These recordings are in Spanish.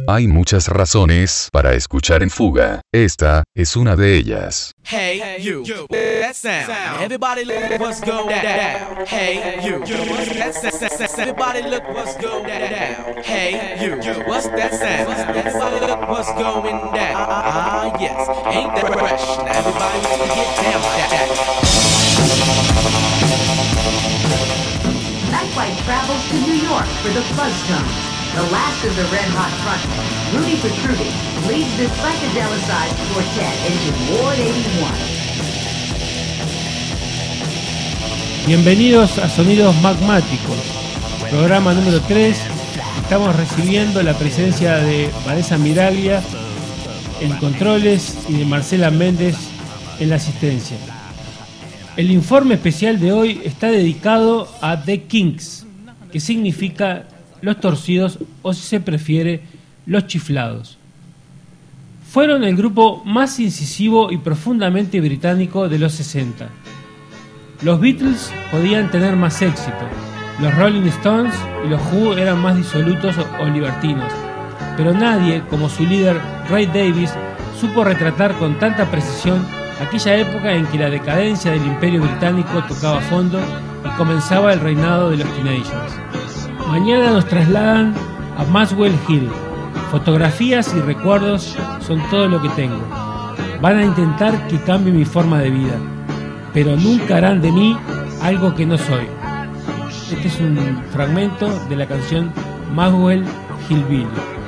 Hay muchas razones para escuchar En Fuga. Esta es una de ellas. Hey, you, that sound. Everybody look what's going down. Hey, you, what's that sound? Everybody look what's going down. Hey, you, what's that sound? Everybody look what's going down. Ah, yes, ain't that fresh? Now everybody wants to get down with that. Nightlight travels to New York for the Fuzztones. The last of the Red Hot frontmen, Rudy Protrudi, leads the psychedelicized quartet into Ward 81. Bienvenidos a Sonidos Magmáticos, programa número 3. Estamos recibiendo la presencia de Vanessa Miraglia en controles y de Marcela Méndez en la asistencia. El informe especial de hoy está dedicado a The Kinks, que significa los torcidos o, si se prefiere, los chiflados. Fueron el grupo más incisivo y profundamente británico de los 60. Los Beatles podían tener más éxito, los Rolling Stones y los Who eran más disolutos o libertinos, pero nadie, como su líder Ray Davies, supo retratar con tanta precisión aquella época en que la decadencia del Imperio Británico tocaba fondo y comenzaba el reinado de los Teenagers. Mañana nos trasladan a Muswell Hill. Fotografías y recuerdos son todo lo que tengo. Van a intentar que cambie mi forma de vida, pero nunca harán de mí algo que no soy. Este es un fragmento de la canción Muswell Hillbilly.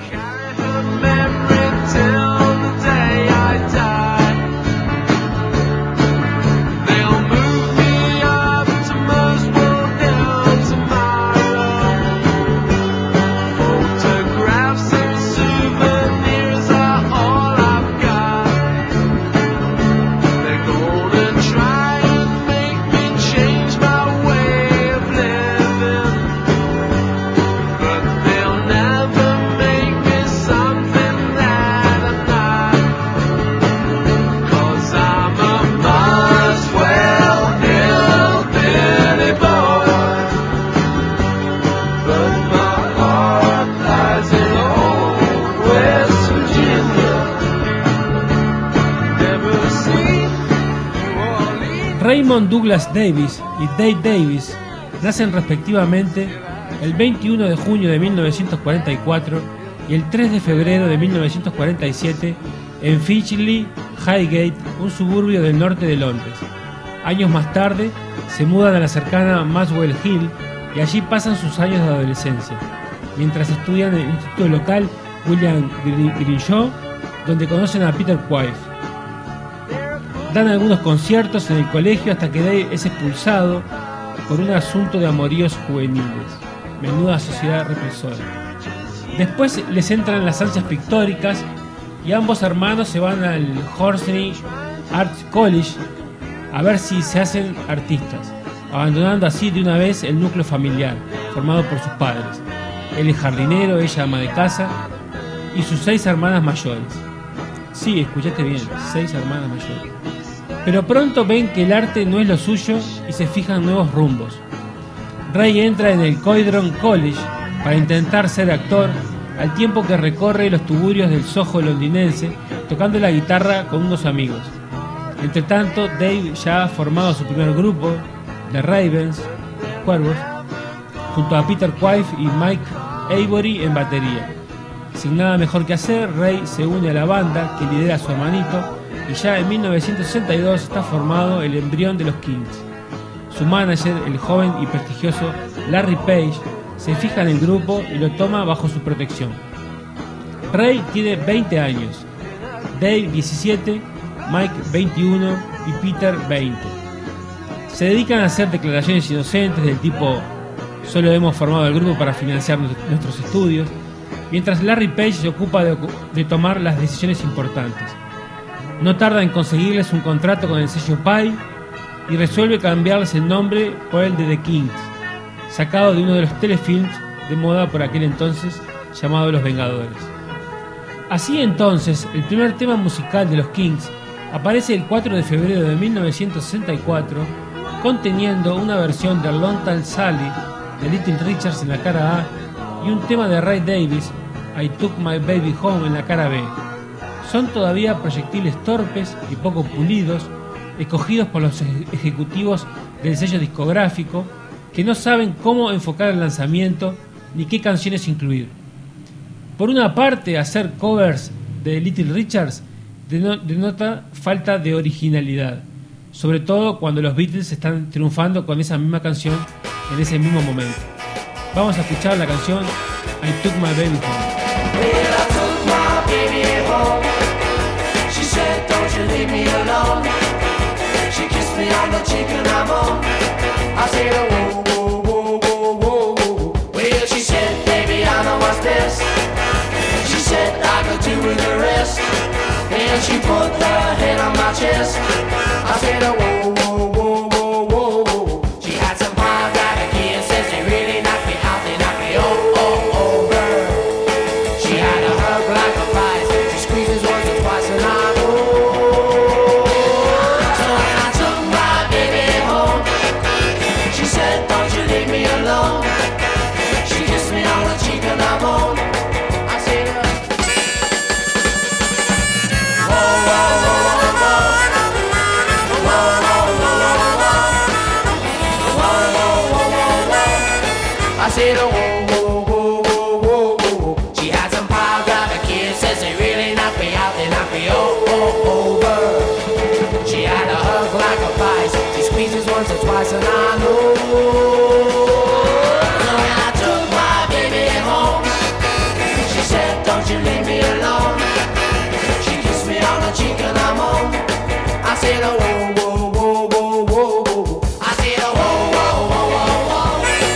Raymond Douglas Davis y Dave Davis nacen respectivamente el 21 de junio de 1944 y el 3 de febrero de 1947 en Finchley, Highgate, un suburbio del norte de Londres. Años más tarde se mudan a la cercana Muswell Hill y allí pasan sus años de adolescencia, mientras estudian en el instituto local William Grimshaw, donde conocen a Peter Quaife. Dan algunos conciertos en el colegio hasta que Dave es expulsado por un asunto de amoríos juveniles. Menuda sociedad represora. Después les entran las ansias pictóricas y ambos hermanos se van al Hornsey Art College a ver si se hacen artistas, abandonando así de una vez el núcleo familiar formado por sus padres. Él es jardinero, ella ama de casa y sus 6 hermanas mayores. Sí, escuchaste bien, 6 hermanas mayores. Pero pronto ven que el arte no es lo suyo y se fijan nuevos rumbos. Ray entra en el Croydon College para intentar ser actor, al tiempo que recorre los tuburios del Soho londinense tocando la guitarra con unos amigos. Entre tanto, Dave ya ha formado su primer grupo, The Ravens, Cuervos, junto a Peter Quaife y Mike Avery en batería. Sin nada mejor que hacer, Ray se une a la banda que lidera su hermanito y ya en 1962 está formado el embrión de los Kinks. Su manager, el joven y prestigioso Larry Page, se fija en el grupo y lo toma bajo su protección. Ray tiene 20 años, Dave 17, Mike 21 y Peter 20. Se dedican a hacer declaraciones inocentes del tipo «solo hemos formado el grupo para financiar nuestros estudios», mientras Larry Page se ocupa de tomar las decisiones importantes. No tarda en conseguirles un contrato con el sello Pye y resuelve cambiarles el nombre por el de The Kinks, sacado de uno de los telefilms de moda por aquel entonces llamado Los Vengadores. Así entonces, el primer tema musical de los Kinks aparece el 4 de febrero de 1964, conteniendo una versión de Long Tall Sally de Little Richards en la cara A y un tema de Ray Davies I Took My Baby Home en la cara B. Son todavía proyectiles torpes y poco pulidos, escogidos por los ejecutivos del sello discográfico, que no saben cómo enfocar el lanzamiento ni qué canciones incluir. Por una parte, hacer covers de Little Richards denota falta de originalidad, sobre todo cuando los Beatles están triunfando con esa misma canción en ese mismo momento. Vamos a escuchar la canción I Took My Baby Home. Well, I took my baby home. She said, don't you leave me alone. She kissed me on the cheek and I'm on. I said, oh, whoa, whoa, whoa, whoa, whoa. Well, she said, baby, I know what's best. She said, I could do with the rest. And she put her head on my chest. I said, oh, whoa, whoa, whoa, whoa, whoa, whoa. She had some hard drive kisses. They really knocked me out. They knocked me over. She had a hug like a prize. She squeezes once or twice and I know. So when I took my baby home, she said, don't you leave me alone. She kissed me on the cheek and I'm on. I said, I said, oh, whoa, whoa, whoa, whoa, whoa, whoa. She had some pile driver kisses. They really knocked me out. They knocked me over. She had a hug like a vice. She squeezes once or twice and I know. So when I took my baby home, she said, don't you leave me alone. She kissed me on the cheek and I'm on. I said, oh, whoa, whoa, whoa, whoa, whoa, whoa. I said, oh, whoa, whoa, whoa, whoa, whoa.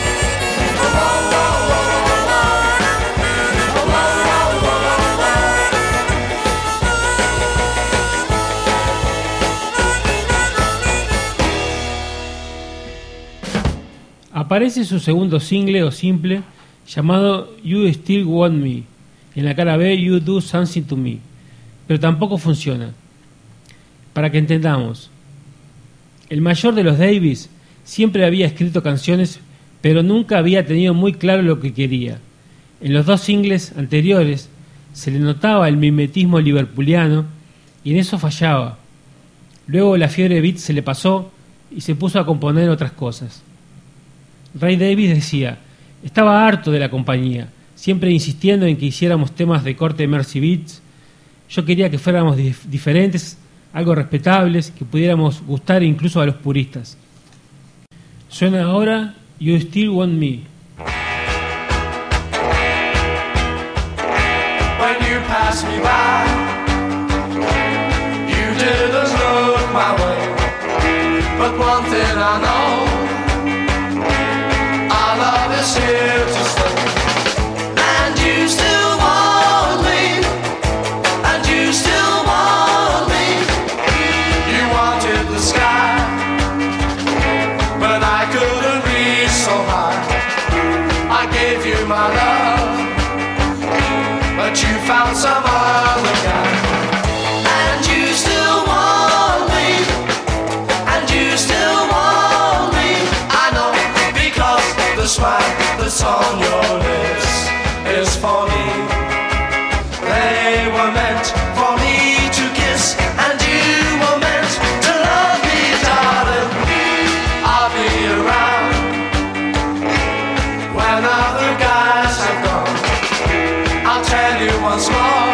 Aparece su segundo single o simple llamado You Still Want Me, en la cara B You Do Something to Me, pero tampoco funciona. Para que entendamos, el mayor de los Davis siempre había escrito canciones, pero nunca había tenido muy claro lo que quería. En los dos singles anteriores se le notaba el mimetismo liverpuliano y en eso fallaba. Luego la fiebre beat se le pasó y se puso a componer otras cosas. Ray Davies decía, estaba harto de la compañía, siempre insistiendo en que hiciéramos temas de corte Mercy Beats. Yo quería que fuéramos diferentes, algo respetables, que pudiéramos gustar incluso a los puristas. Suena ahora You Still Want Me. When you passed me by, you didn't look my way. But one thing I know, our love is here to stay. And you still want me, and you still want me. You wanted the sky, but I couldn't reach so high. I gave you my love, but you found some other guy. And you still want me, and you still want me. I know, because the smile that's on your lips is for me. They were meant for me to kiss, and you were meant to love me, darling. I'll be around when other guys have gone. I'll tell you once more,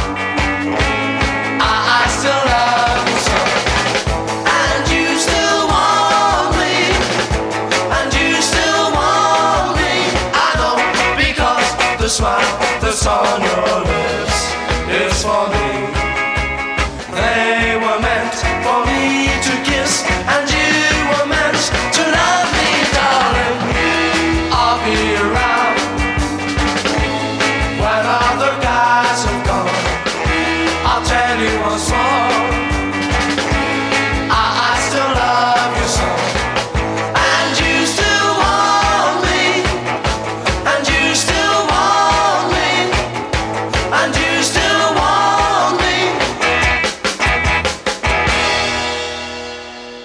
I still love you so. And you still want me, and you still want me. I know, because the smile that's on your lips is for me. They were meant for me to kiss, and you were meant to love me, darling. I'll be around when other guys have gone. I'll tell you once more, I still love you so. And you still want me, and you still want me, and you still want me.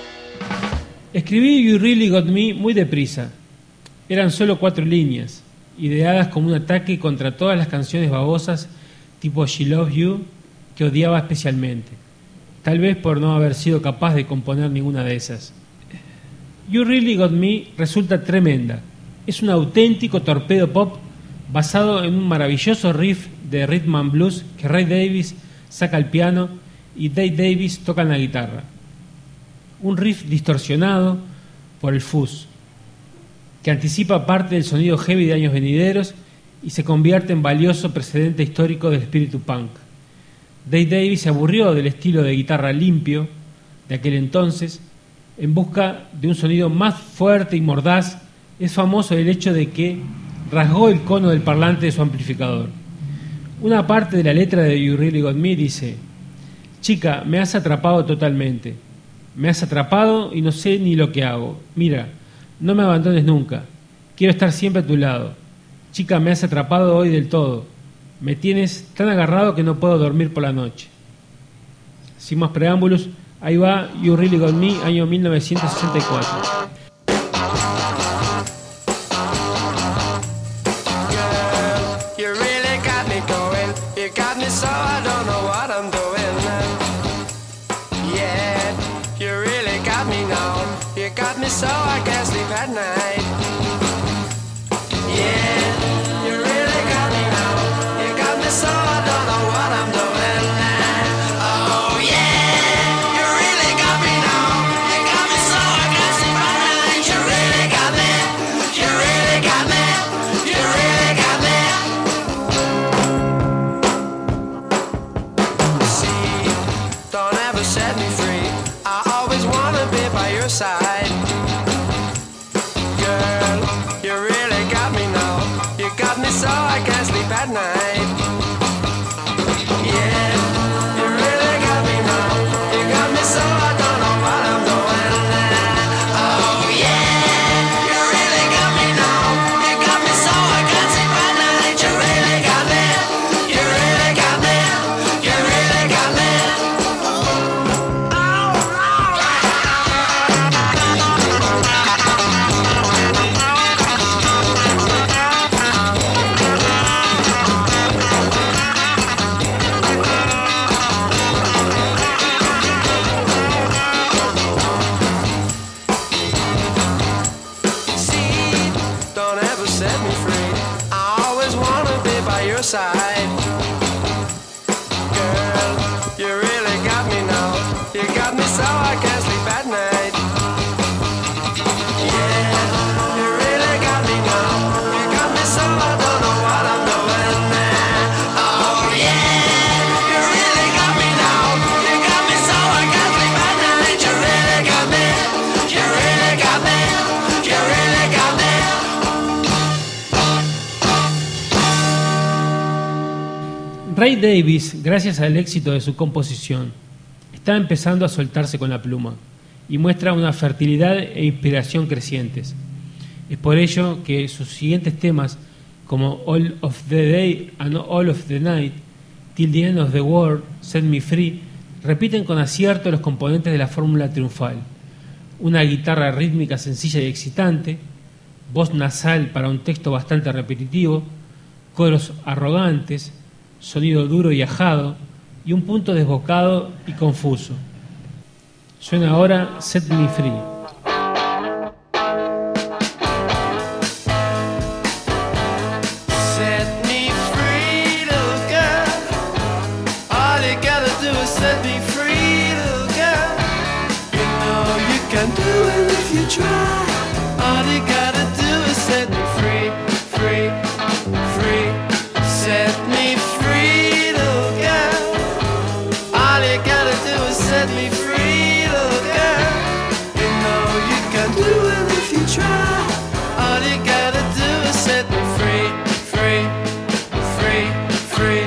Escribí You Really Got Me muy deprisa. Eran solo 4 líneas. ideadas como un ataque contra todas las canciones babosas tipo She Loves You que odiaba especialmente, tal vez por no haber sido capaz de componer ninguna de esas. You Really Got Me resulta tremenda. Es un auténtico torpedo pop basado en un maravilloso riff de rhythm and blues que Ray Davies saca al piano y Dave Davies toca en la guitarra. Un riff distorsionado por el fuzz, que anticipa parte del sonido heavy de años venideros y se convierte en valioso precedente histórico del espíritu punk. Dave Davies se aburrió del estilo de guitarra limpio de aquel entonces. En busca de un sonido más fuerte y mordaz, es famoso el hecho de que rasgó el cono del parlante de su amplificador. Una parte de la letra de You Really Got Me dice: chica, me has atrapado totalmente. Me has atrapado y no sé ni lo que hago. Mira, no me abandones nunca. Quiero estar siempre a tu lado. Chica, me has atrapado hoy del todo. Me tienes tan agarrado que no puedo dormir por la noche. Sin más preámbulos, ahí va You Really Got Me, año 1964. You really got me going. You got me so I don't know what I'm doing. Yeah, you really got me now. You got me so I can't sleep at night. Yeah, you really got me now. You got me so I don't know what I'm doing. Oh yeah, you really got me now. You got me so I can't sleep at night. You really got me. You really got me. You really got me. See, don't ever set me free. I always wanna be by your side. Girl, you really got me now. You got me so I can't sleep at night. Yeah, you really got me now. You got me so I don't know what I'm doing. Oh yeah, you really got me now. You got me so I can't sleep at night. You really got me. You really got me. You really got me. See, don't ever set me free. I always wanna be by your side. Girl, you really got me now. You got me so I can't sleep at night. Yeah, you really got me now. You got me so I don't know what I'm doing. Oh yeah, you really got me now. You got me so I can't sleep at night. You really got me. You really got me. You really got me. Ray Davies, gracias al éxito de su composición, está empezando a soltarse con la pluma y muestra una fertilidad e inspiración crecientes. Es por ello que sus siguientes temas, como All of the Day and All of the Night, Till the End of the World, Set Me Free, repiten con acierto los componentes de la fórmula triunfal: una guitarra rítmica sencilla y excitante, voz nasal para un texto bastante repetitivo, coros arrogantes, sonido duro y ajado y un punto desbocado y confuso. Suena ahora Set Me Free. Set me free, little girl. All you gotta do is set me free, little girl. You know you can do it if you try. All you gotta do is set me free, free, free. Set me free, little girl. All you gotta do is set me free, little girl. You know you can do it if you try. All you gotta do is set me free, free, free, free.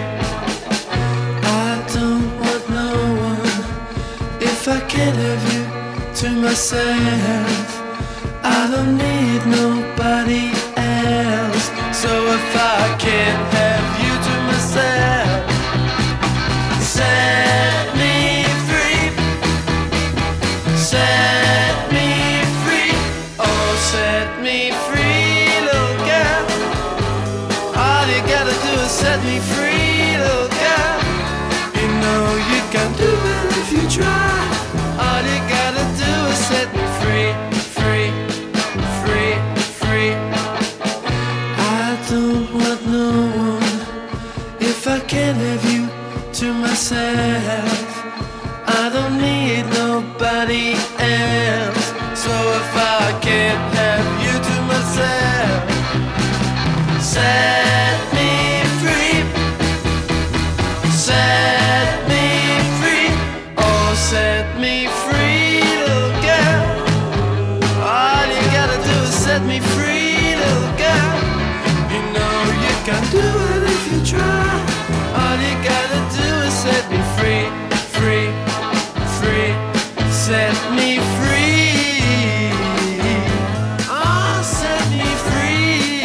I don't want no one if I can't have you to myself. I don't need nobody else. So if I can't have you to myself, set me free, set me free, oh set me free, little girl. can't have you to myself. I don't need nobody else. So if I can't have you to myself, set me free. Set me free. Oh, set me free, little girl. All you gotta do is set me free, little girl. You know you can do it if you try. All you gotta do is set me free, free, free. Set me free. Oh, set me free.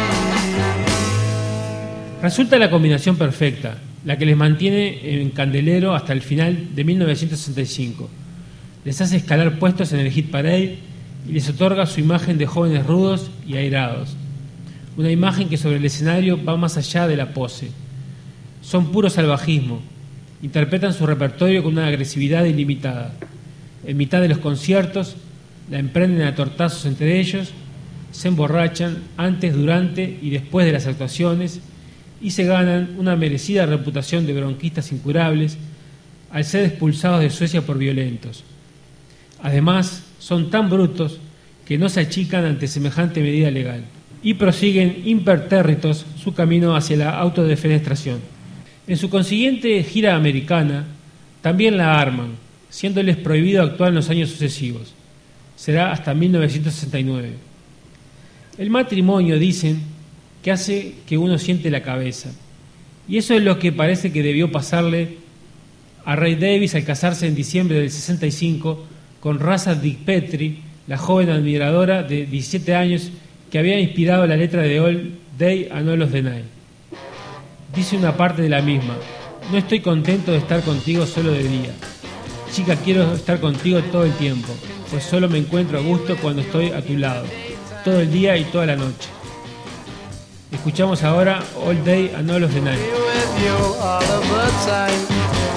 Resulta la combinación perfecta, la que les mantiene en candelero hasta el final de 1965. Les hace escalar puestos en el hit parade y les otorga su imagen de jóvenes rudos y airados. Una imagen que sobre el escenario va más allá de la pose. Son puro salvajismo. Interpretan su repertorio con una agresividad ilimitada. En mitad de los conciertos, la emprenden a tortazos entre ellos, se emborrachan antes, durante y después de las actuaciones y se ganan una merecida reputación de bronquistas incurables al ser expulsados de Suecia por violentos. Además, son tan brutos que no se achican ante semejante medida legal y prosiguen impertérritos su camino hacia la autodefenestración. En su consiguiente gira americana, también la arman, siéndoles prohibido actuar en los años sucesivos. Será hasta 1969. El matrimonio, dicen, que hace que uno siente la cabeza. Y eso es lo que parece que debió pasarle a Ray Davies al casarse en diciembre del 65 con Rasa Dick Petrie, la joven admiradora de 17 años que había inspirado la letra de All Day and All of the Night. Dice una parte de la misma: no estoy contento de estar contigo solo de día. Chica, quiero estar contigo todo el tiempo, pues solo me encuentro a gusto cuando estoy a tu lado, todo el día y toda la noche. Escuchamos ahora All Day and All of the Night. Be with you all of the time.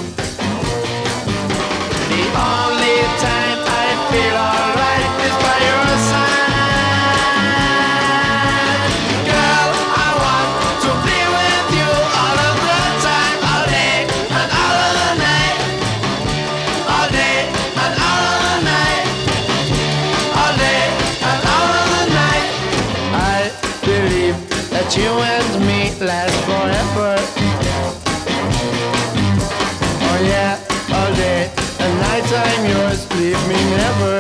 The only time I feel alright is by your side. Girl, I want to be with you all of the time, all day and all of the night. All day and all of the night. All day and all of the night. I believe that you and me last forever. Oh yeah, all day and night I'm yours, leave me never.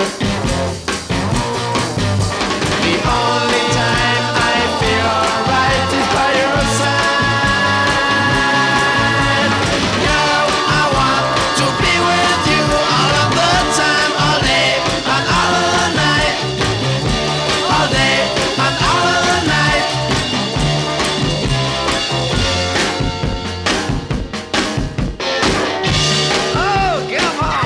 The only time I feel alright is by your side. Girl, I want to be with you all of the time, all day and all of the night. All day and all of the night. Oh, come on!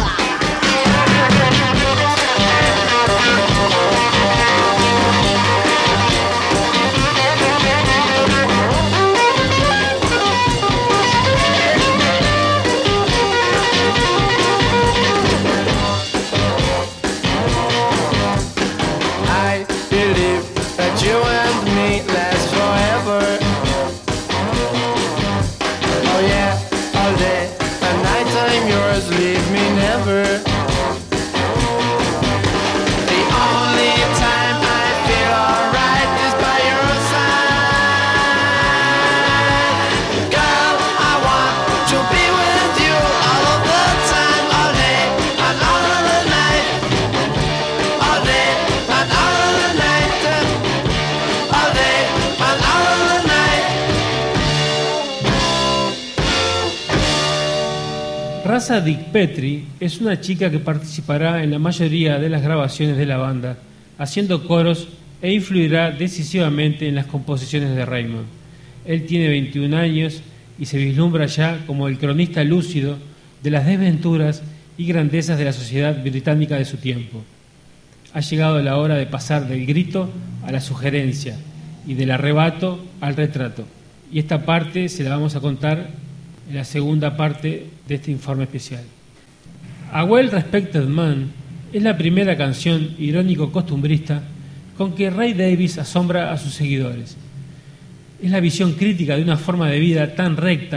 I believe that you and me last forever. Oh yeah, all day and night I'm yours, leave me never. The only time I feel alright is by your side. Girl, I want to be with you all of the time, all day and all of the night. All day and all of the night. All day and all of the night. Rasa Dick Petrie es una chica que participará en la mayoría de las grabaciones de la banda, haciendo coros e influirá decisivamente en las composiciones de Raymond. Él tiene 21 años y se vislumbra ya como el cronista lúcido de las desventuras y grandezas de la sociedad británica de su tiempo. Ha llegado la hora de pasar del grito a la sugerencia y del arrebato al retrato. Y esta parte se la vamos a contar en la segunda parte de este informe especial. A Well Respected Man es la primera canción irónico-costumbrista con que Ray Davies asombra a sus seguidores. Es la visión crítica de una forma de vida tan recta,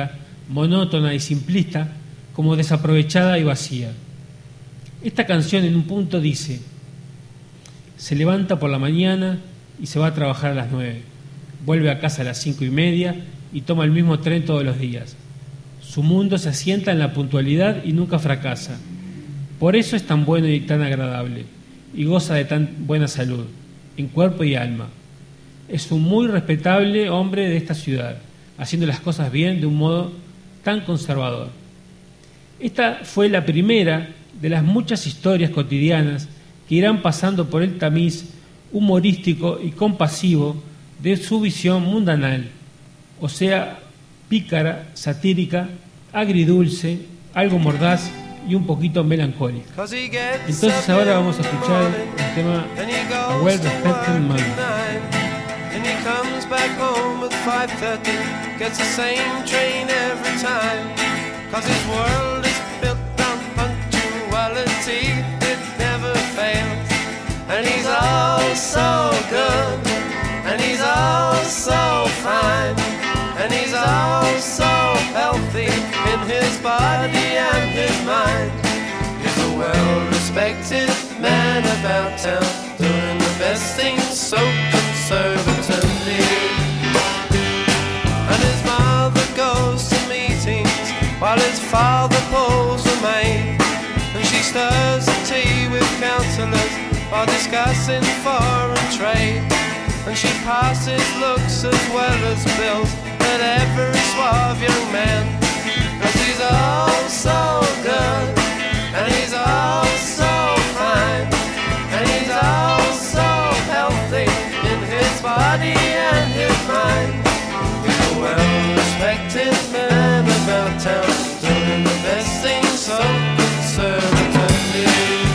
monótona y simplista como desaprovechada y vacía. Esta canción en un punto dice: se levanta por la mañana y se va a trabajar a las 9, vuelve a casa a las 5:30 y toma el mismo tren todos los días. Su mundo se asienta en la puntualidad y nunca fracasa. Por eso es tan bueno y tan agradable, y goza de tan buena salud, en cuerpo y alma. Es un muy respetable hombre de esta ciudad, haciendo las cosas bien de un modo tan conservador. Esta fue la primera de las muchas historias cotidianas que irán pasando por el tamiz humorístico y compasivo de su visión mundanal, o sea, pícara, satírica, agridulce, algo mordaz y un poquito melancólica. Entonces ahora vamos a escuchar el tema A Well Respected Man. And he comes back home at 5:30, gets the same train every time, 'cause his world is built on punctuality, it never fails. And he's all so good, and he's all so fine, and he's all so healthy in his body and his mind. He's a well-respected man about town, doing the best things so conservatively. And his mother goes to meetings while his father pulls the maid, and she stirs the tea with counsellors while discussing foreign trade. And she passes looks as well as bills at every suave young man, 'cause he's all so good, and he's all so fine, and he's all so healthy in his body and his mind. He's a well-respected man about town, doing the best things so conservatively.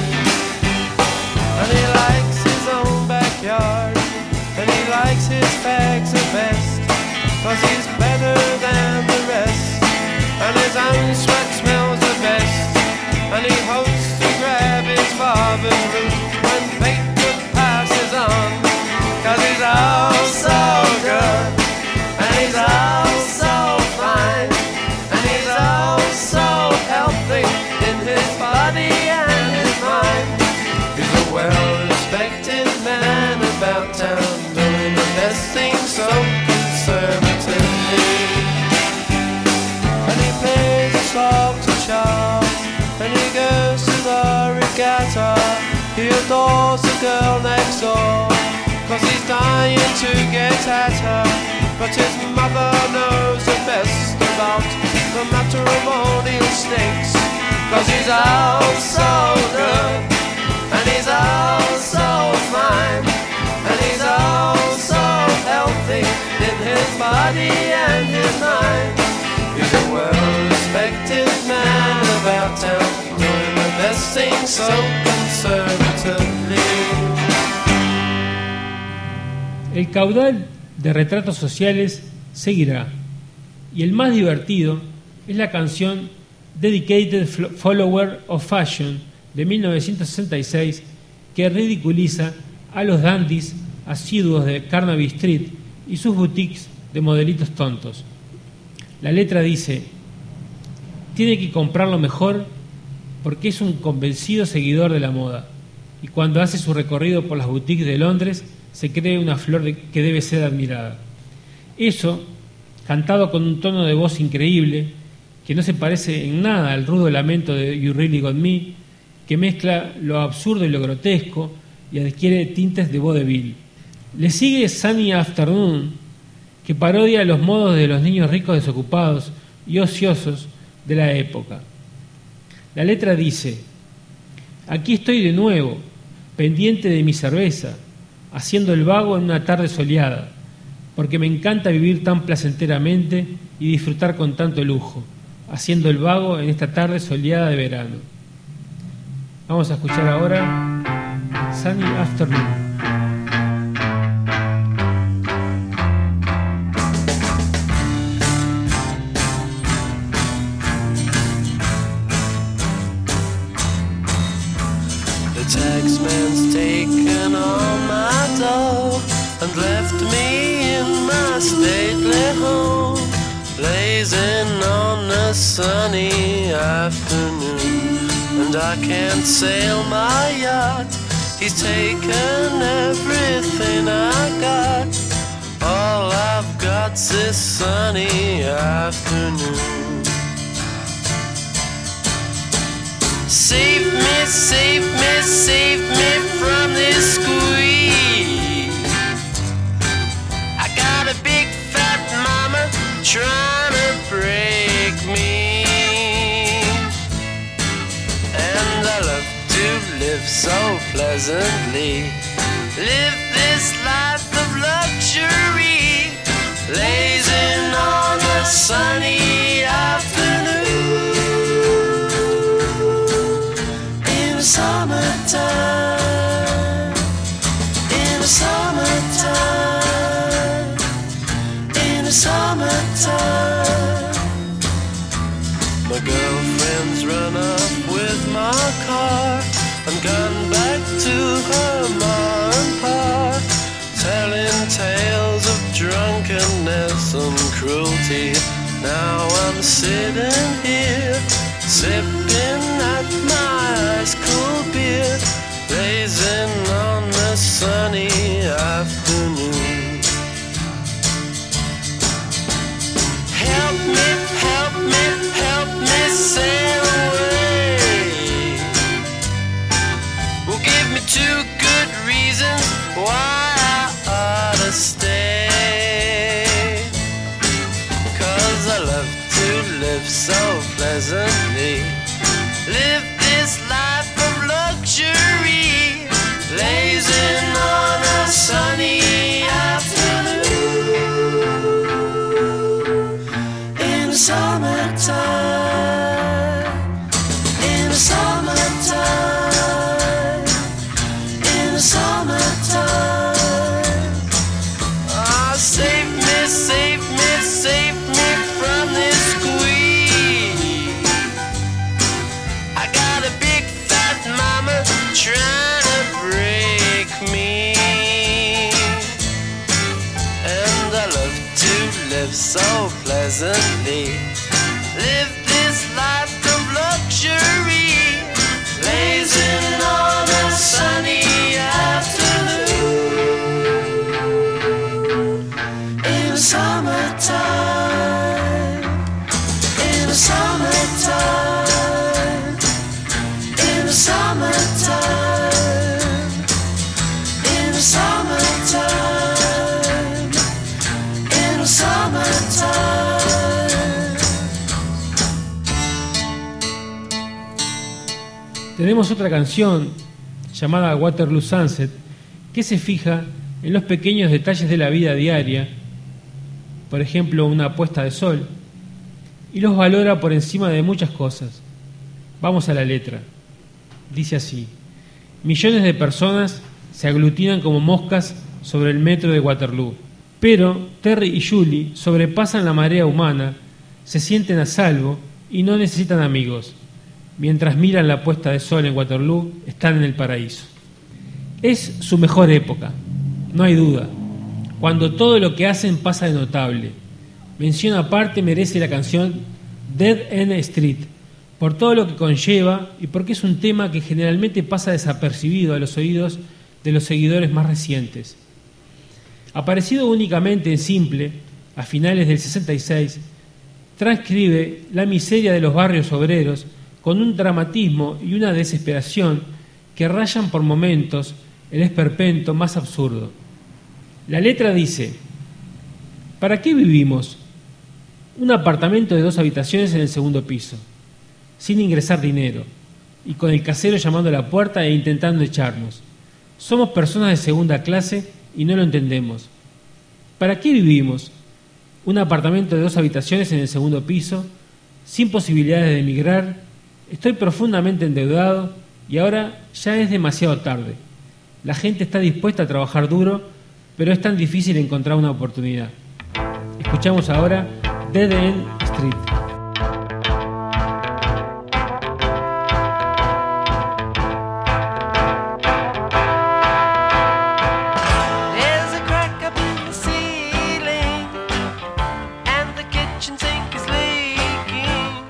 And he likes his own backyard, and he likes his fags the best, 'cause he's better than the rest, and his own sweat smells the best. And he hopes to grab his father's root when Bateman passes on, 'cause he's all so good, and he's all so fine, and he's all so healthy in his body and his mind. He's a well-respected man about town, doing the best things so conservatively. And he plays a song to Charles, and he goes to the regatta. He adores the girl next door, 'cause he's dying to get at her. But his mother knows the best about the matrimonial snakes, 'cause he's all so good, and he's all so fine, and he's all so healthy in his body and his mind. He's a well-respected man about town, doing the best things so conservatively. El caudal de retratos sociales seguirá, y el más divertido es la canción Dedicated Follower of Fashion de 1966, que ridiculiza a los dandies asiduos de Carnaby Street y sus boutiques de modelitos tontos. La letra dice: tiene que comprarlo mejor porque es un convencido seguidor de la moda, y cuando hace su recorrido por las boutiques de Londres se cree una flor que debe ser admirada. Eso, cantado con un tono de voz increíble, que no se parece en nada al rudo lamento de You Really Got Me, que mezcla lo absurdo y lo grotesco y adquiere tintes de vodevil. Le sigue Sunny Afternoon, que parodia los modos de los niños ricos desocupados y ociosos de la época. La letra dice: aquí estoy de nuevo, pendiente de mi cerveza, haciendo el vago en una tarde soleada, porque me encanta vivir tan placenteramente y disfrutar con tanto lujo, haciendo el vago en esta tarde soleada de verano. Vamos a escuchar ahora Sunny Afternoon. Taxman's taken all my dough and left me in my stately home, blazing on a sunny afternoon, and I can't sail my yacht. He's taken everything I got. All I've got's this sunny afternoon. Save me, save me, save me from this squeeze. I got a big fat mama trying to break me, and I love to live so pleasantly. Live this life of luxury, lazing on a sunny afternoon. In the summertime, in the summertime, in the summertime. My girlfriend's run up with my car and gone back to her ma and pa, telling tales of drunkenness and cruelty. Now I'm sitting here, sipping at my ice cool beer, blazing on the sunny afternoon. Help me, help me, help me sail away. Well, give me 2 good reasons why I ought to stay. 'Cause I love to live so pleasantly. Live this life of luxury, lazing on a sunny afternoon. In the summertime, in the summertime, in the summertime. Ah, save me, save me, save me from this squeeze. I got a big fat mama trying to break me, and I love to live so pleasantly. Live this life of luxury, lazing on a sunny afternoon. In the summertime, in the summertime, in the summertime, in the summertime, in the summertime. Tenemos otra canción llamada Waterloo Sunset que se fija en los pequeños detalles de la vida diaria, por ejemplo una puesta de sol, y los valora por encima de muchas cosas. Vamos a la letra. Dice así: millones de personas se aglutinan como moscas sobre el metro de Waterloo, pero Terry y Julie sobrepasan la marea humana, se sienten a salvo y no necesitan amigos. Mientras miran la puesta de sol en Waterloo, están en el paraíso. Es su mejor época, no hay duda, cuando todo lo que hacen pasa de notable. Mención aparte merece la canción Dead End Street, por todo lo que conlleva y porque es un tema que generalmente pasa desapercibido a los oídos de los seguidores más recientes. Aparecido únicamente en simple, a finales del 66, transcribe la miseria de los barrios obreros con un dramatismo y una desesperación que rayan por momentos el esperpento más absurdo. La letra dice: ¿para qué vivimos? Un apartamento de 2 habitaciones en el segundo piso, sin ingresar dinero, y con el casero llamando a la puerta e intentando echarnos. Somos personas de segunda clase y no lo entendemos. ¿Para qué vivimos? Un apartamento de 2 habitaciones en el segundo piso, sin posibilidades de emigrar. Estoy profundamente endeudado y ahora ya es demasiado tarde. La gente está dispuesta a trabajar duro, pero es tan difícil encontrar una oportunidad. Escuchamos ahora Dead End Street. There's a crack up in the ceiling, and the kitchen sink is leaking.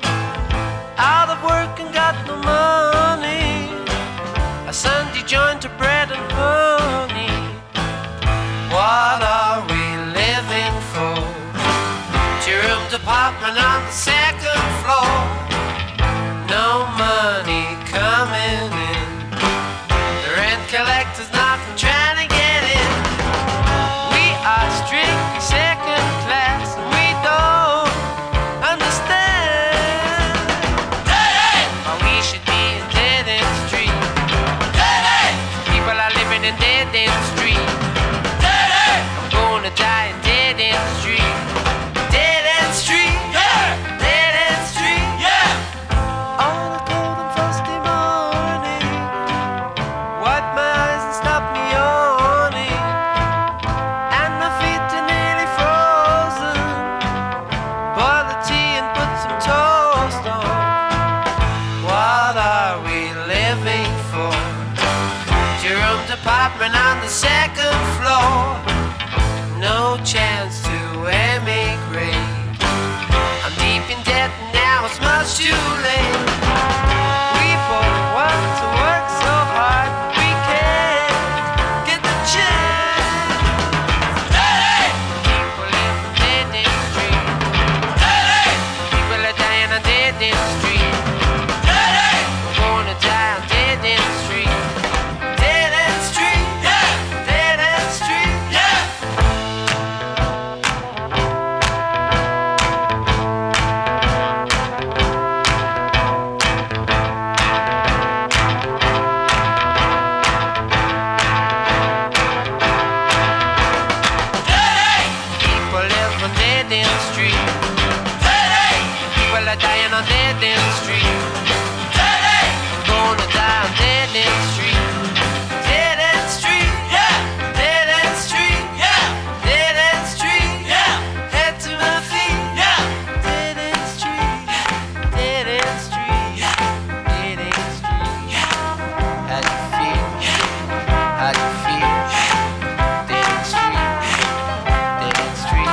dead in the street. We're gonna die on dead in the street. Dead in the street, yeah. Dead in the street, yeah. People living dead in the street. People are dying on dead in the street. I'm gonna die on dead in the street. Dead in the street, yeah. Dead in the street, yeah. Dead in the street, yeah. Head to my feet, yeah. Dead in the street, dead in the street, dead in the street. How do you feel? How do you feel? Dead in the street, dead in the street.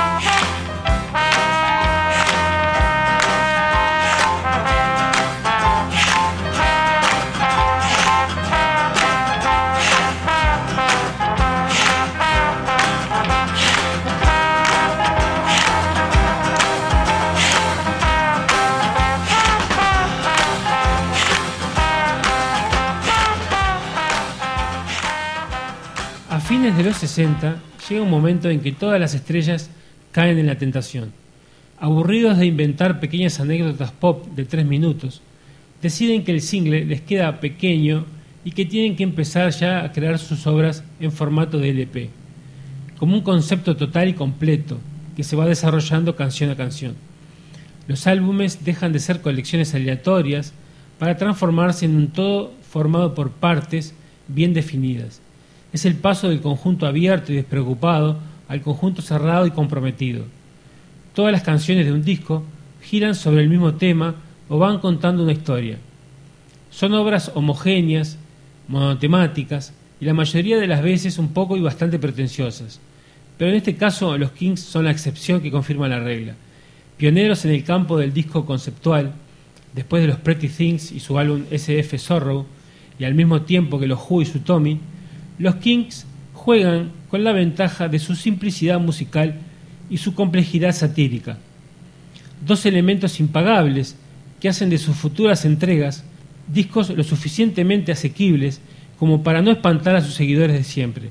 A fines de los 60 llega un momento en que todas las estrellas caen en la tentación. Aburridos de inventar pequeñas anécdotas pop de 3 minutos, deciden que el single les queda pequeño y que tienen que empezar ya a crear sus obras en formato de LP, como un concepto total y completo que se va desarrollando canción a canción. Los álbumes dejan de ser colecciones aleatorias para transformarse en un todo formado por partes bien definidas. Es el paso del conjunto abierto y despreocupado al conjunto cerrado y comprometido. Todas las canciones de un disco giran sobre el mismo tema o van contando una historia. Son obras homogéneas, monotemáticas y la mayoría de las veces un poco y bastante pretenciosas. Pero en este caso los Kings son la excepción que confirma la regla. Pioneros en el campo del disco conceptual, después de los Pretty Things y su álbum SF Sorrow, y al mismo tiempo que los Who y su Tommy, los Kings juegan con la ventaja de su simplicidad musical y su complejidad satírica. Dos elementos impagables que hacen de sus futuras entregas discos lo suficientemente asequibles como para no espantar a sus seguidores de siempre.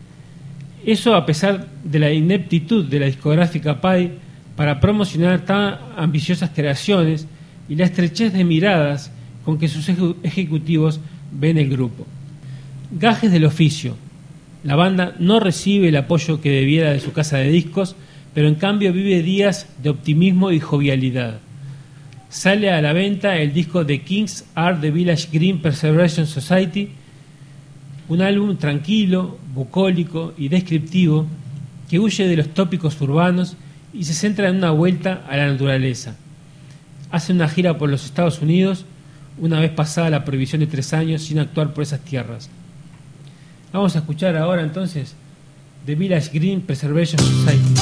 Eso a pesar de la ineptitud de la discográfica Pye para promocionar tan ambiciosas creaciones y la estrechez de miradas con que sus ejecutivos ven el grupo. Gajes del oficio. La banda no recibe el apoyo que debiera de su casa de discos, pero en cambio vive días de optimismo y jovialidad. Sale a la venta el disco The Kings Are the Village Green Preservation Society, un álbum tranquilo, bucólico y descriptivo que huye de los tópicos urbanos y se centra en una vuelta a la naturaleza. Hace una gira por los Estados Unidos, una vez pasada la prohibición de 3 años sin actuar por esas tierras. Vamos a escuchar ahora entonces The Village Green Preservation Society.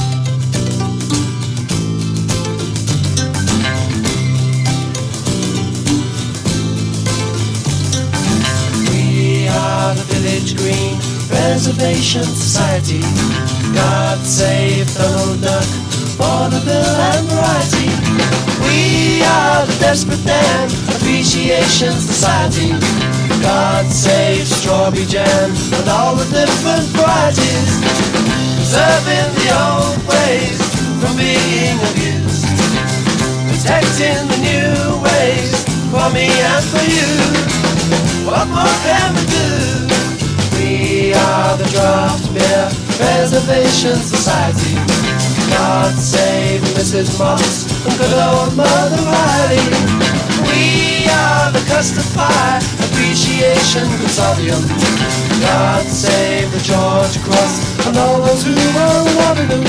We are the Village Green Preservation Society. God save Donald Duck, vaudeville and variety. We are the Desperate Dan Appreciation Society. God save strawberry jam and all the different varieties. Preserving the old ways from being abused. Protecting the new ways for me and for you. What more can we do? We are the Draft Beer Preservation Society. God save Mrs. Moss and good old Mother Riley. We are the Custard Pie Appreciation Consortium. God save the George Cross and all those who are loving them.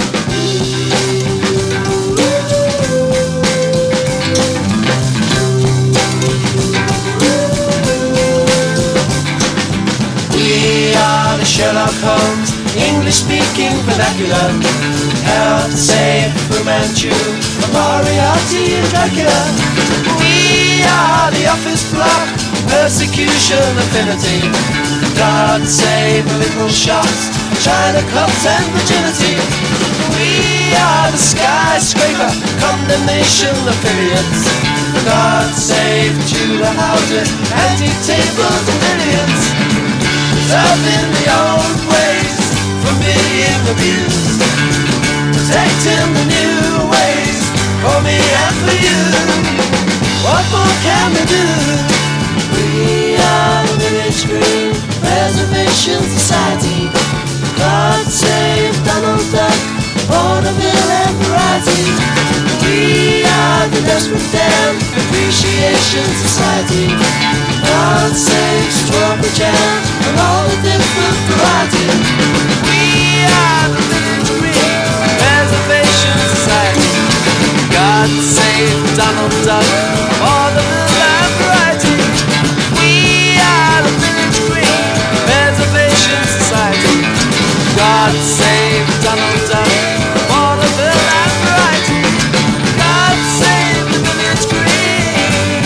We are the Sherlock Holmes English-speaking vernacular. God save Fu Manchu, Moriarty and Dracula. We are the Office Block Persecution Affinity. God save the little shots, China clubs and virginity. We are the Skyscraper Condemnation Affiliates. God save Tudor houses, antique tables and billiards, preserving the old ways from being abused, protecting the new ways for me and for you. What more can we do? We are the Village Green Preservation Society. God save Donald Duck, Vaudeville and variety. We are the Desperate Dan Appreciation Society. God save strawberry jam and all the different varieties. We are the Village Green Preservation Society. God save Donald Duck, Vaudeville and variety. We are the Village Green Preservation Society. God save Donald Duck, Vaudeville and variety. God save the Village Green.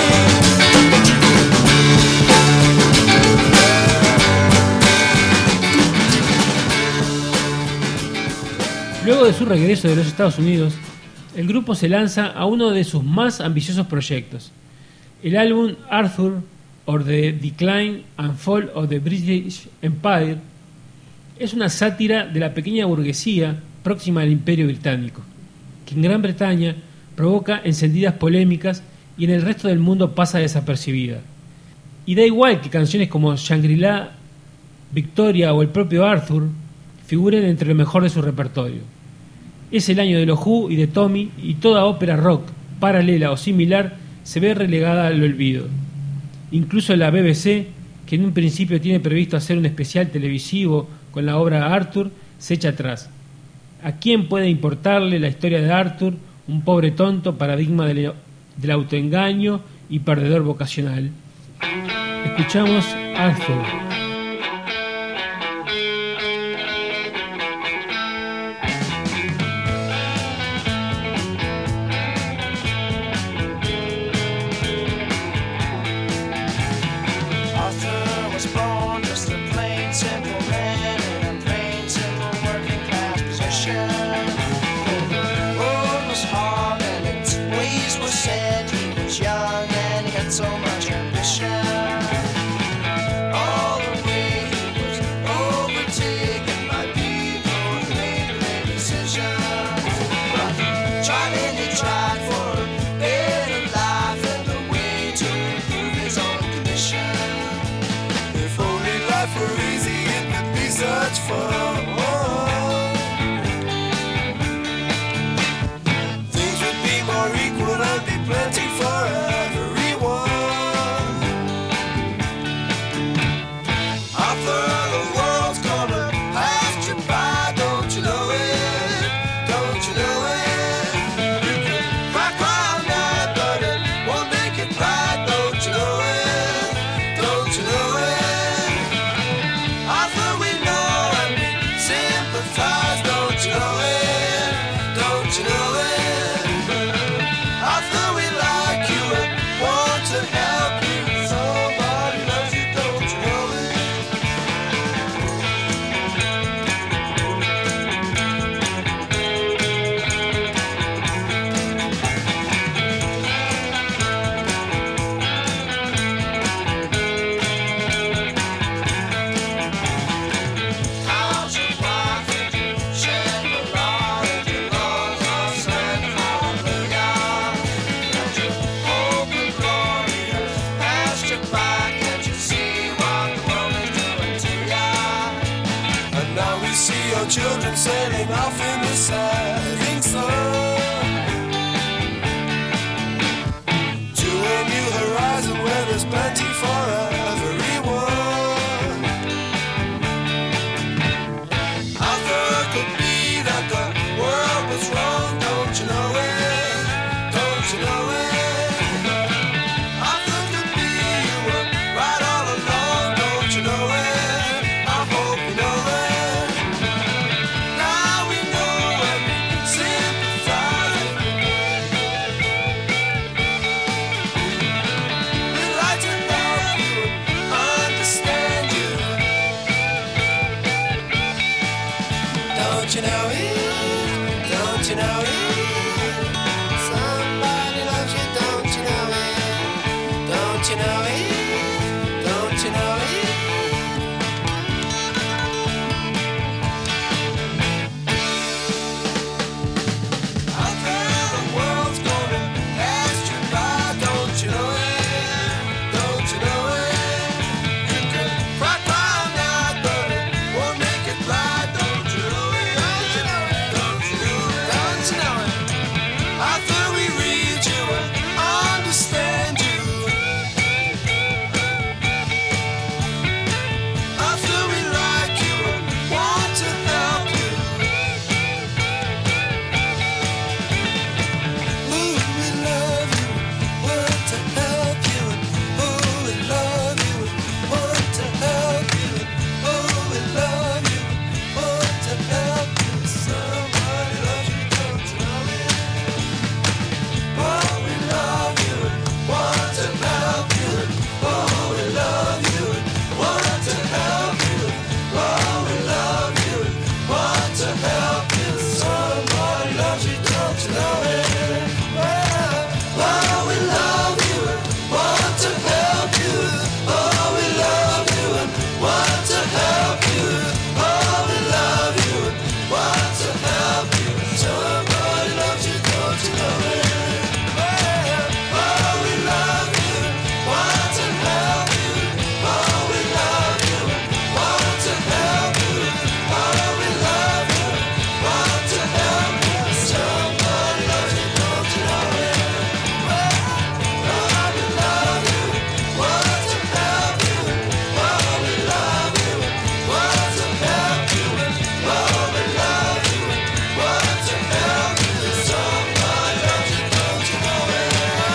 Luego de su regreso de los Estados Unidos, el grupo se lanza a uno de sus más ambiciosos proyectos. El álbum Arthur, or the Decline and Fall of the British Empire, es una sátira de la pequeña burguesía próxima al Imperio Británico, que en Gran Bretaña provoca encendidas polémicas y en el resto del mundo pasa desapercibida. Y da igual que canciones como Shangri-La, Victoria o el propio Arthur figuren entre lo mejor de su repertorio. Es el año de los Who y de Tommy, y toda ópera rock, paralela o similar, se ve relegada al olvido. Incluso la BBC, que en un principio tiene previsto hacer un especial televisivo con la obra Arthur, se echa atrás. ¿A quién puede importarle la historia de Arthur, un pobre tonto, paradigma del autoengaño y perdedor vocacional? Escuchamos Arthur. Arthur was born just a plain simple man in a plain simple working class position. The road was hard and its ways were sad. He was young and he had so much ambition. All the way he was overtaken by people who made their decisions. But he tried for a better life and a way to improve his own condition. If only life were easy, it would be such fun. Things would be more equal and be plenty for everyone. Arthur, the world's gonna pass you by, don't you know it? Don't you know it? You can cry all night, but it won't make it right, don't you know it? Don't you know it? Arthur, we know and we sympathize, don't you know it? Don't you know it? Arthur, we like you and want to help you. Somebody loves you, don't you know it? How's your wife and your Shangri-La and your lungs are sang hallelujah? And your hope and glory has passed you by. Can't you see what the world is doing to ya? And now we see your children sailing off in the setting sun to a new horizon where there's plenty for everyone. Arthur could be that the world was wrong, don't you know it? Don't you know it? Arthur could be you were right all along, don't you know it? I hope you know it. Now we know and we sympathize. We'd like to help you and understand you. Don't you know it? Don't you know it? Somebody loves you, you know it? Don't you know it? Out there the world's gonna pass you by, don't you know it? Don't you know it? You can cry all night, but it won't make it fly, don't you know it? Don't you know it? Don't you know it? Don't you know it? After we read you and understand you, after we like you and want to help you, ooh, we love you, want to help you, ooh, we love you, want to help you, ooh, we love you, want to help you. Somebody loves you, don't you know it? Oh, we love you, want to help you. Oh, we love you, want to help you. Oh, we love you, want to help you. Somebody loves you, don't you know it? Oh, we love you, want to help you. Oh, we love you, want to help you. Oh, we love you, want to help you. Somebody loves you, don't you know it? Oh, we love you, want to help you. Oh, we love you, want to help you. Oh, we love you, want to help you. Somebody loves you, don't you know it? Oh, we love you, want to help you. Oh, we love you, want to help you. Oh, we love you, want to help you. Somebody loves you, don't you know it?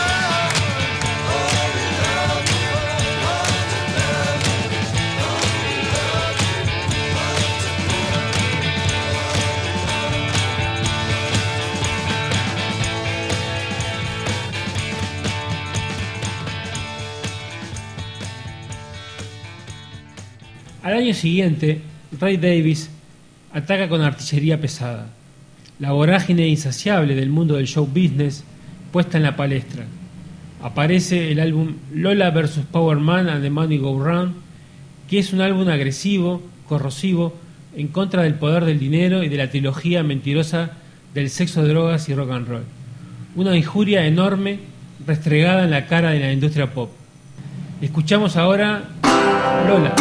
Al año siguiente, Ray Davies ataca con artillería pesada, la vorágine insaciable del mundo del show business puesta en la palestra. Aparece el álbum Lola vs. Power Man and the Money Go Round, que es un álbum agresivo, corrosivo, en contra del poder del dinero y de la trilogía mentirosa del sexo, drogas y rock and roll. Una injuria enorme restregada en la cara de la industria pop. Escuchamos ahora Lola.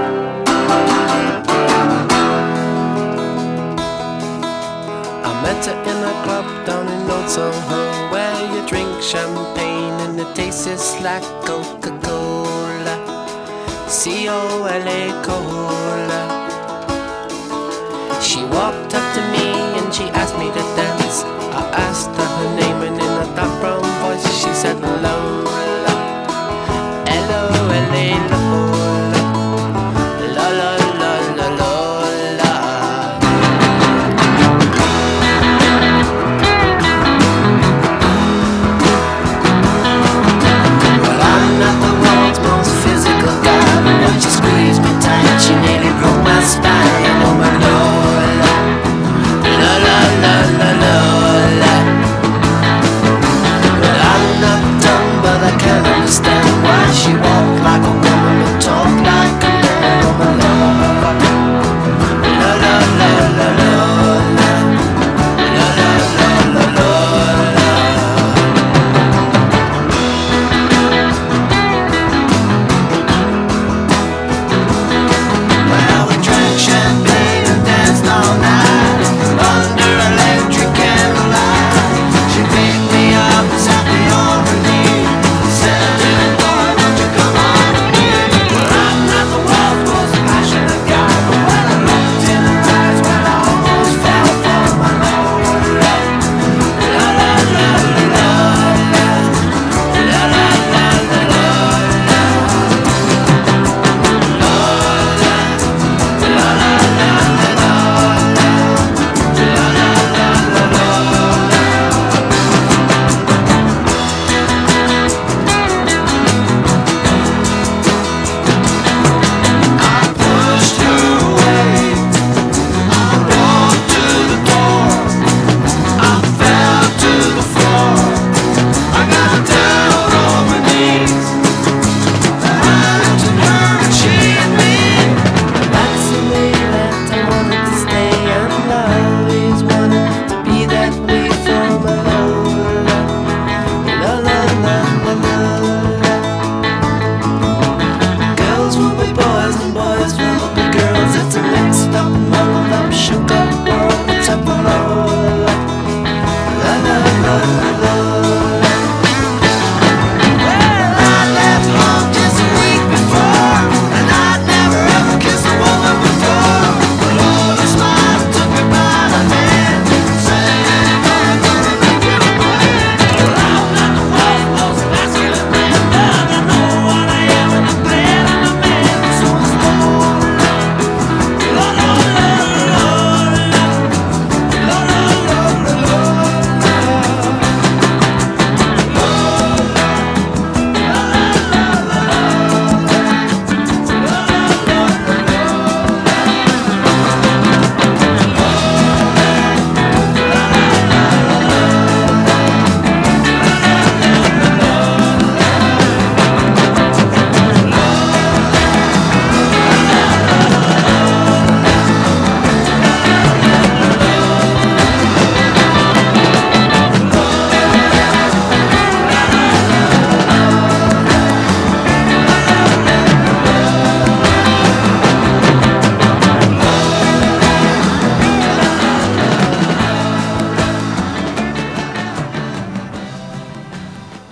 I met her in a club down in Old Soho, where you drink champagne and it tastes like Coca-Cola, C-O-L-A Cola. She walked up to me and she asked me to dance. I asked her her name and in a dark brown voice she said Lola, L-O-L-A Lola, Lola, Lola, Lola. Well, I'm not the world's most physical guy, but when she squeezed me tight, she nearly broke my spine. Oh my Lola, Lola, Lola, Lola.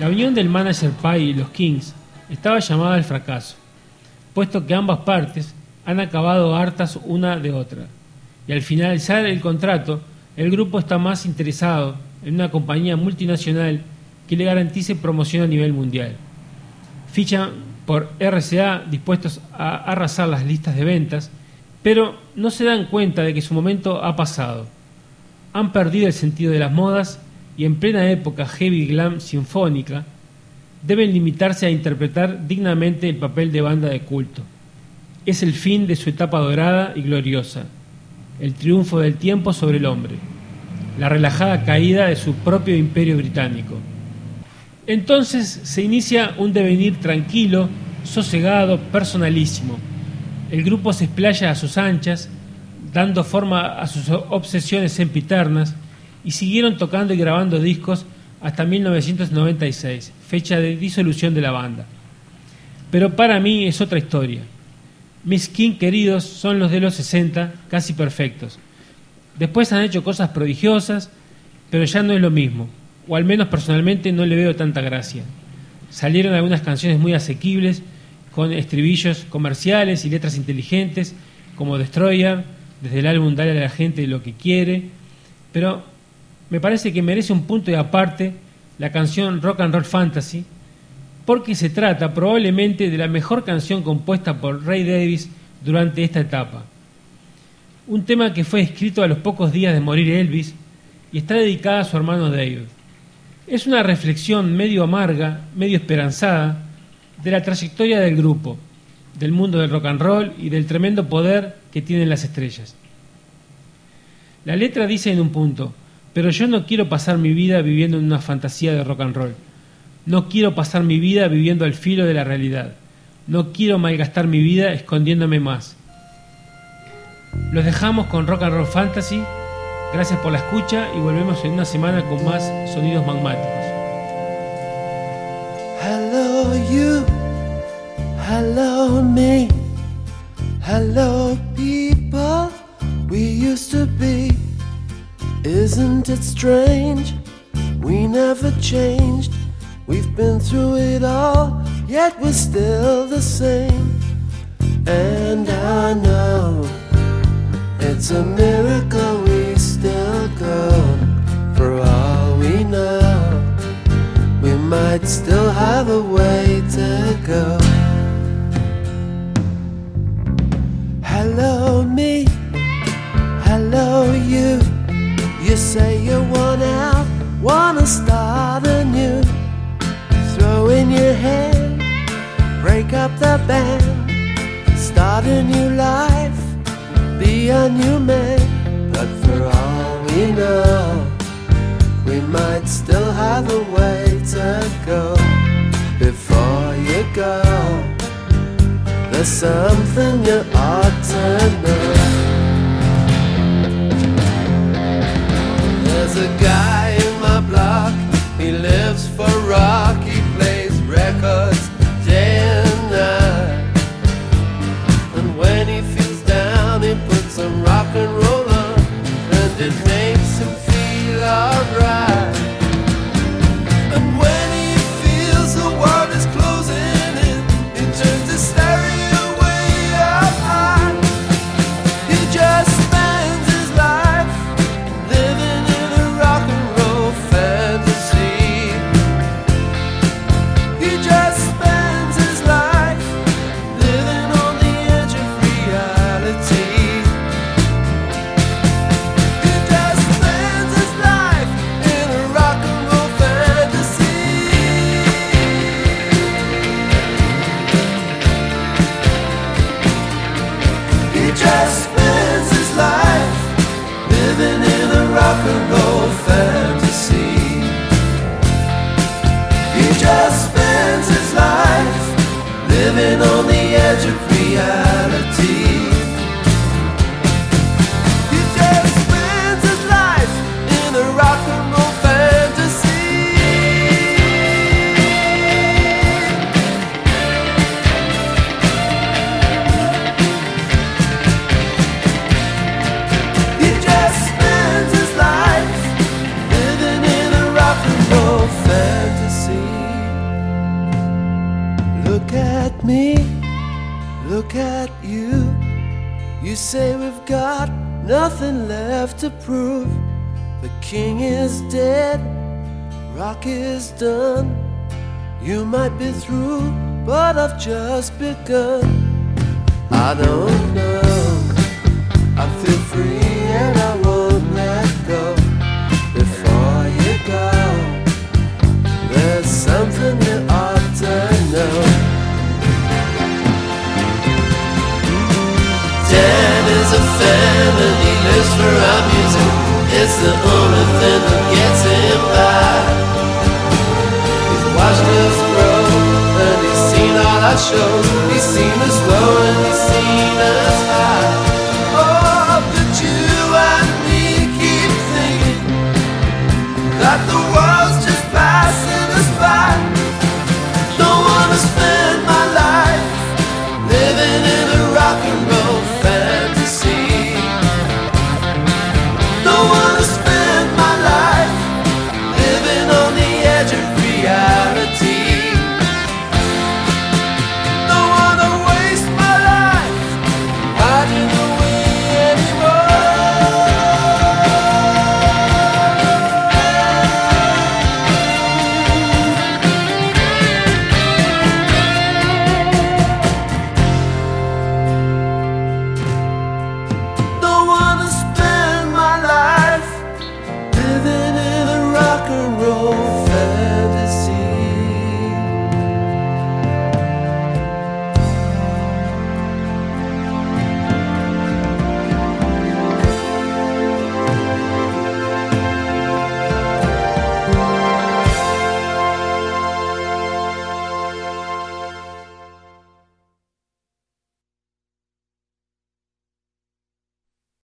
La unión del manager Pye y los Kings estaba llamada al fracaso, puesto que ambas partes han acabado hartas una de otra, y al finalizar el contrato, el grupo está más interesado en una compañía multinacional que le garantice promoción a nivel mundial. Fichan por RCA dispuestos a arrasar las listas de ventas, pero no se dan cuenta de que su momento ha pasado. Han perdido el sentido de las modas y en plena época heavy glam sinfónica deben limitarse a interpretar dignamente el papel de banda de culto. Es el fin de su etapa dorada y gloriosa, el triunfo del tiempo sobre el hombre, la relajada caída de su propio imperio británico. Entonces se inicia un devenir tranquilo, sosegado, personalísimo. El grupo se explaya a sus anchas, dando forma a sus obsesiones sempiternas, y siguieron tocando y grabando discos hasta 1996, fecha de disolución de la banda. Pero para mí es otra historia. Mis King queridos son los de los 60, casi perfectos. Después han hecho cosas prodigiosas, pero ya no es lo mismo, o al menos personalmente no le veo tanta gracia. Salieron algunas canciones muy asequibles, con estribillos comerciales y letras inteligentes, como Destroyer, desde el álbum Dale a la gente lo que quiere, pero me parece que merece un punto de aparte la canción Rock and Roll Fantasy, porque se trata probablemente de la mejor canción compuesta por Ray Davies durante esta etapa. Un tema que fue escrito a los pocos días de morir Elvis y está dedicada a su hermano David. Es una reflexión medio amarga, medio esperanzada, de la trayectoria del grupo, del mundo del rock and roll y del tremendo poder que tienen las estrellas. La letra dice en un punto: pero yo no quiero pasar mi vida viviendo en una fantasía de rock and roll. No quiero pasar mi vida viviendo al filo de la realidad. No quiero malgastar mi vida escondiéndome más. Los dejamos con Rock and Roll Fantasy. Gracias por la escucha y volvemos en una semana con más sonidos magmáticos. Hello you, hello me, hello people we used to be. Isn't it strange? We never changed. We've been through it all, yet we're still the same. And I know it's a miracle we still go. For all we know, we might still have a way to go. Hello me, hello you. You say you want out, wanna start anew. Throw in your hand, break up the band, start a new life, be a new man. But for all we know, we might still have a way to go. Before you go, there's something you ought to know. There's a guy in my block, he lives for rock, he plays records day and night. And when he feels down, he puts some rock and roll on, and it makes him feel alright. And when he feels the world is closing in, he turns the stereo way up high. He just spends his life living in a rock and roll fantasy. Look at me, look at you. You say we've got nothing left to prove. The king is dead, rock is done. You might be through, but I've just begun. I don't know, I feel free and I won't let go. Before you go, there's something you ought to know. Dad is a fan and he lives for our music. It's the only thing that gets him by. He's watched us grow and he's seen all our shows. He's seen us flow